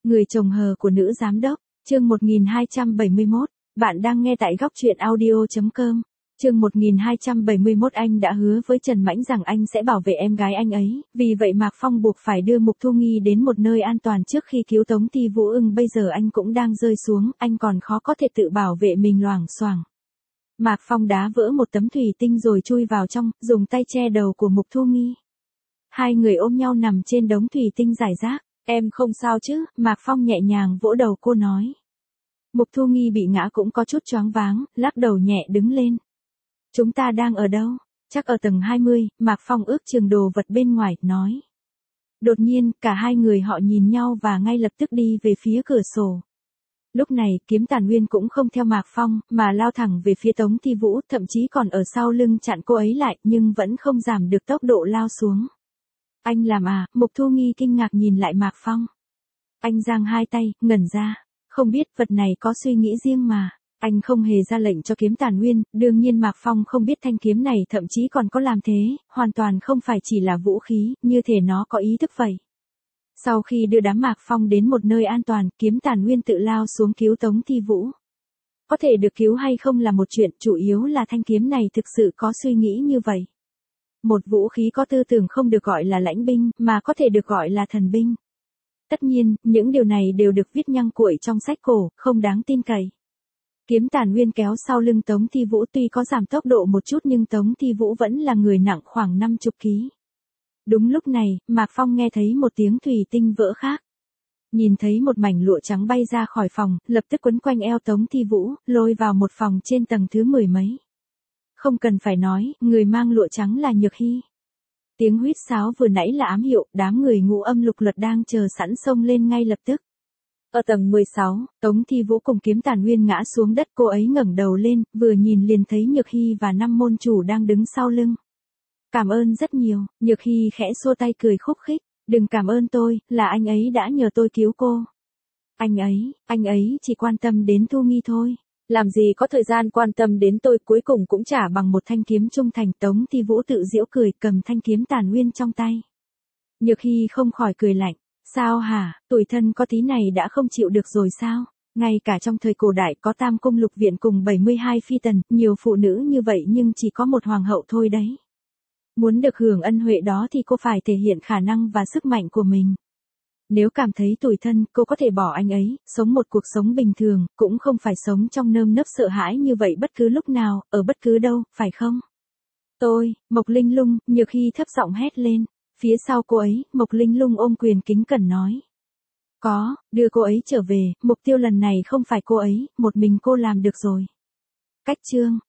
Người chồng hờ của nữ giám đốc, chương 1271, bạn đang nghe tại góc truyện audio.com. Chương 1271 anh đã hứa với Trần Mãnh rằng anh sẽ bảo vệ em gái anh ấy, vì vậy Mạc Phong buộc phải đưa Mục Thu Nghi đến một nơi an toàn trước khi cứu Tống Ti Vũ Ưng. Bây giờ anh cũng đang rơi xuống, anh còn khó có thể tự bảo vệ mình loảng xoảng. Mạc Phong đá vỡ một tấm thủy tinh rồi chui vào trong, dùng tay che đầu của Mục Thu Nghi. Hai người ôm nhau nằm trên đống thủy tinh rải rác. Em không sao chứ, Mạc Phong nhẹ nhàng vỗ đầu cô nói. Mục Thu Nghi bị ngã cũng có chút choáng váng, lắc đầu nhẹ đứng lên. Chúng ta đang ở đâu? Chắc ở tầng 20, Mạc Phong ước chừng đồ vật bên ngoài, nói. Đột nhiên, cả hai người họ nhìn nhau và ngay lập tức đi về phía cửa sổ. Lúc này, Kiếm Tàn Nguyên cũng không theo Mạc Phong, mà lao thẳng về phía Tống Ti Vũ, thậm chí còn ở sau lưng chặn cô ấy lại, nhưng vẫn không giảm được tốc độ lao xuống. Anh làm à? Mục Thu Nghi kinh ngạc nhìn lại Mạc Phong. Anh giang hai tay, ngẩn ra. Không biết vật này có suy nghĩ riêng mà. Anh không hề ra lệnh cho Kiếm Tàn Nguyên, đương nhiên Mạc Phong không biết thanh kiếm này thậm chí còn có làm thế, hoàn toàn không phải chỉ là vũ khí, như thể nó có ý thức vậy. Sau khi đưa đám Mạc Phong đến một nơi an toàn, Kiếm Tàn Nguyên tự lao xuống cứu Tống Ti Vũ. Có thể được cứu hay không là một chuyện, chủ yếu là thanh kiếm này thực sự có suy nghĩ như vậy. Một vũ khí có tư tưởng không được gọi là lãnh binh, mà có thể được gọi là thần binh. Tất nhiên, những điều này đều được viết nhăng cuội trong sách cổ, không đáng tin cậy. Kiếm Tàn Nguyên kéo sau lưng Tống Ti Vũ, tuy có giảm tốc độ một chút nhưng Tống Ti Vũ vẫn là người nặng khoảng 50 kg. Đúng lúc này, Mạc Phong nghe thấy một tiếng thủy tinh vỡ khác. Nhìn thấy một mảnh lụa trắng bay ra khỏi phòng, lập tức quấn quanh eo Tống Ti Vũ, lôi vào một phòng trên tầng thứ 10 mấy. Không cần phải nói, người mang lụa trắng là Nhược Hy. Tiếng huýt sáo vừa nãy là ám hiệu, đám người Ngũ Âm Lục Luật đang chờ sẵn xông lên ngay lập tức. Ở tầng 16, Tống Ti Vũ cùng Kiếm Tàn Nguyên ngã xuống đất, cô ấy ngẩng đầu lên, vừa nhìn liền thấy Nhược Hy và 5 môn chủ đang đứng sau lưng. Cảm ơn rất nhiều, Nhược Hy khẽ xua tay cười khúc khích, đừng cảm ơn tôi, là anh ấy đã nhờ tôi cứu cô. Anh ấy chỉ quan tâm đến Thu Nghi thôi. Làm gì có thời gian quan tâm đến tôi, cuối cùng cũng trả bằng một thanh kiếm trung thành. Tống Ti Vũ tự giễu cười, cầm thanh kiếm Tàn Nguyên trong tay. Nhược Hy không khỏi cười lạnh. Sao hả, tuổi thân có tí này đã không chịu được rồi sao? Ngay cả trong thời cổ đại có Tam Cung Lục Viện cùng 72 phi tần, nhiều phụ nữ như vậy nhưng chỉ có một hoàng hậu thôi đấy. Muốn được hưởng ân huệ đó thì cô phải thể hiện khả năng và sức mạnh của mình. Nếu cảm thấy tủi thân, cô có thể bỏ anh ấy, sống một cuộc sống bình thường, cũng không phải sống trong nơm nớp sợ hãi như vậy bất cứ lúc nào, ở bất cứ đâu, phải không? Tôi, Mộc Linh Lung, Nhược Hy thấp giọng hét lên. Phía sau cô ấy, Mộc Linh Lung ôm quyền kính cẩn nói. Có, đưa cô ấy trở về, mục tiêu lần này không phải cô ấy, một mình cô làm được rồi. Cách chương,